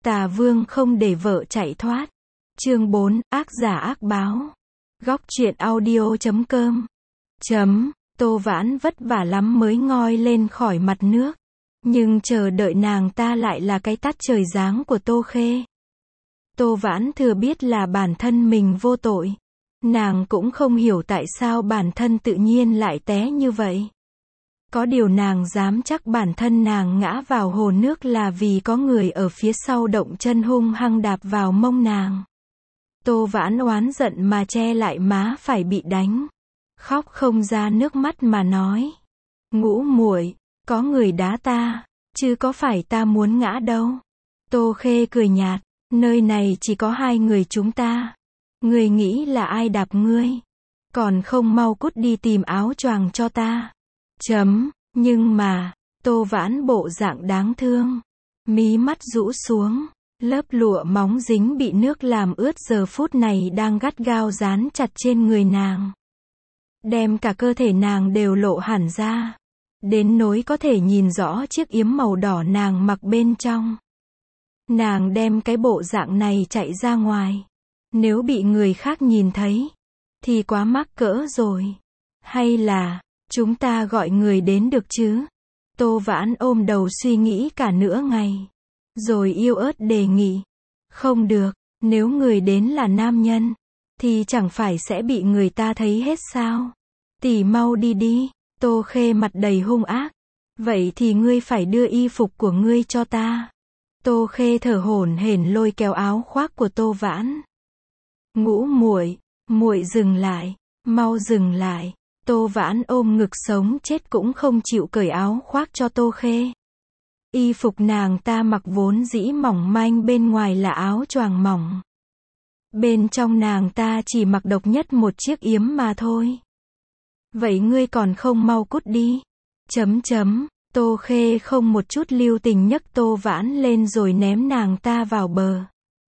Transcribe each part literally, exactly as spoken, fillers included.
Tà vương không để vợ chạy thoát. Chương bốn, ác giả ác báo. Góc truyện audio chấm com. Chấm, Tô Vãn vất vả lắm mới ngoi lên khỏi mặt nước. Nhưng chờ đợi nàng ta lại là cái tát trời giáng của Tô Khê. Tô Vãn thừa biết là bản thân mình vô tội. Nàng cũng không hiểu tại sao bản thân tự nhiên lại té như vậy. Có điều nàng dám chắc bản thân nàng ngã vào hồ nước là vì có người ở phía sau động chân hung hăng đạp vào mông nàng. Tô Vãn oán giận mà che lại má phải bị đánh. Khóc không ra nước mắt mà nói. Ngũ muội, có người đá ta, chứ có phải ta muốn ngã đâu. Tô Khê cười nhạt, nơi này chỉ có hai người chúng ta. Ngươi nghĩ là ai đạp ngươi? Còn không mau cút đi tìm áo choàng cho ta. Chấm, nhưng mà, Tô Vãn bộ dạng đáng thương. Mí mắt rũ xuống, lớp lụa móng dính bị nước làm ướt giờ phút này đang gắt gao dán chặt trên người nàng. Đem cả cơ thể nàng đều lộ hẳn ra. Đến nỗi có thể nhìn rõ chiếc yếm màu đỏ nàng mặc bên trong. Nàng đem cái bộ dạng này chạy ra ngoài. Nếu bị người khác nhìn thấy, thì quá mắc cỡ rồi. Hay là, chúng ta gọi người đến được chứ? Tô Vãn ôm đầu suy nghĩ cả nửa ngày. Rồi yếu ớt đề nghị. Không được, nếu người đến là nam nhân, thì chẳng phải sẽ bị người ta thấy hết sao? Tỷ mau đi đi. Tô Khê mặt đầy hung ác. Vậy thì ngươi phải đưa y phục của ngươi cho ta. Tô Khê thở hổn hển lôi kéo áo khoác của Tô Vãn. Ngũ muội, muội dừng lại, mau dừng lại. Tô Vãn ôm ngực sống chết cũng không chịu cởi áo khoác cho Tô Khê. Y phục nàng ta mặc vốn dĩ mỏng manh, bên ngoài là áo choàng mỏng. Bên trong nàng ta chỉ mặc độc nhất một chiếc yếm mà thôi. Vậy ngươi còn không mau cút đi. Chấm chấm, Tô Khê không một chút lưu tình nhấc Tô Vãn lên rồi ném nàng ta vào bờ.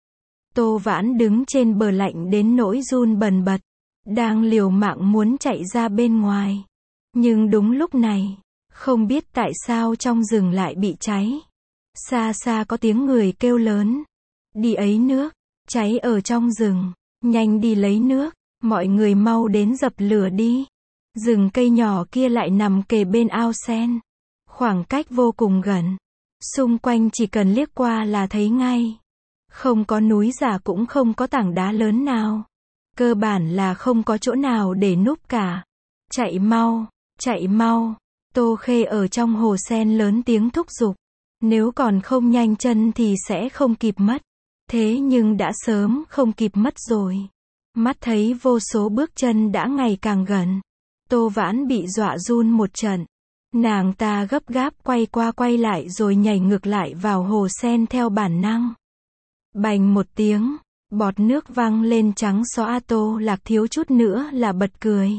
Tô Vãn đứng trên bờ lạnh đến nỗi run bần bật, đang liều mạng muốn chạy ra bên ngoài. Nhưng đúng lúc này, không biết tại sao trong rừng lại bị cháy. Xa xa có tiếng người kêu lớn. Đi ấy nước, cháy ở trong rừng, nhanh đi lấy nước, mọi người mau đến dập lửa đi. Rừng cây nhỏ kia lại nằm kề bên ao sen. Khoảng cách vô cùng gần. Xung quanh chỉ cần liếc qua là thấy ngay. Không có núi giả cũng không có tảng đá lớn nào. Cơ bản là không có chỗ nào để núp cả. Chạy mau, chạy mau. Tô Khê ở trong hồ sen lớn tiếng thúc giục. Nếu còn không nhanh chân thì sẽ không kịp mất. Thế nhưng đã sớm không kịp mất rồi. Mắt thấy vô số bước chân đã ngày càng gần. Tô Vãn bị dọa run một trận. Nàng ta gấp gáp quay qua quay lại rồi nhảy ngược lại vào hồ sen theo bản năng. Bành một tiếng, bọt nước văng lên trắng xóa. Tô Lạc thiếu chút nữa là bật cười.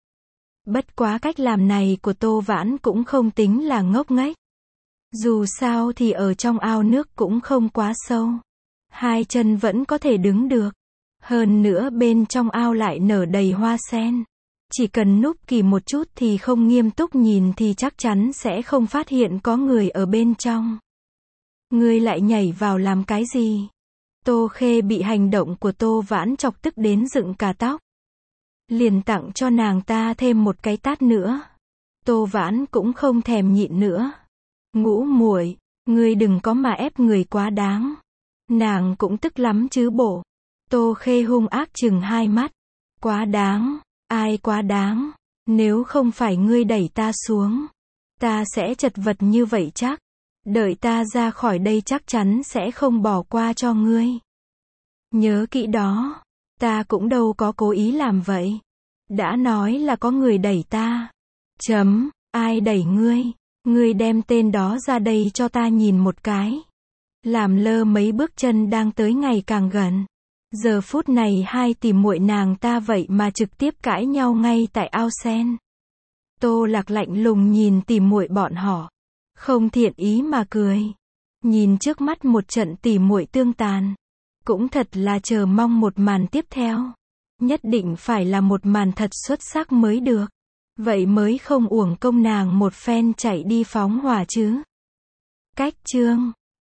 Bất quá cách làm này của Tô Vãn cũng không tính là ngốc nghếch. Dù sao thì ở trong ao nước cũng không quá sâu. Hai chân vẫn có thể đứng được. Hơn nữa bên trong ao lại nở đầy hoa sen. Chỉ cần núp kỳ một chút thì không nghiêm túc nhìn thì chắc chắn sẽ không phát hiện có người ở bên trong. Ngươi lại nhảy vào làm cái gì? Tô Khê bị hành động của Tô Vãn chọc tức đến dựng cả tóc. Liền tặng cho nàng ta thêm một cái tát nữa. Tô Vãn cũng không thèm nhịn nữa. Ngũ muội, ngươi đừng có mà ép người quá đáng. Nàng cũng tức lắm chứ bộ. Tô Khê hung ác chừng hai mắt. Quá đáng? Ai quá đáng? Nếu không phải ngươi đẩy ta xuống, ta sẽ chật vật như vậy chắc. Đợi ta ra khỏi đây chắc chắn sẽ không bỏ qua cho ngươi. Nhớ kỹ đó, ta cũng đâu có cố ý làm vậy. Đã nói là có người đẩy ta. Chấm, ai đẩy ngươi? Ngươi đem tên đó ra đây cho ta nhìn một cái. Làm lơ mấy bước chân đang tới ngày càng gần. Giờ phút này hai tỷ muội nàng ta vậy mà trực tiếp cãi nhau ngay tại ao sen. Tô Lạc lạnh lùng nhìn tỷ muội bọn họ, không thiện ý mà cười. Nhìn trước mắt một trận tỷ muội tương tàn, cũng thật là chờ mong một màn tiếp theo. Nhất định phải là một màn thật xuất sắc mới được. Vậy mới không uổng công nàng một phen chạy đi phóng hỏa chứ. Cách chương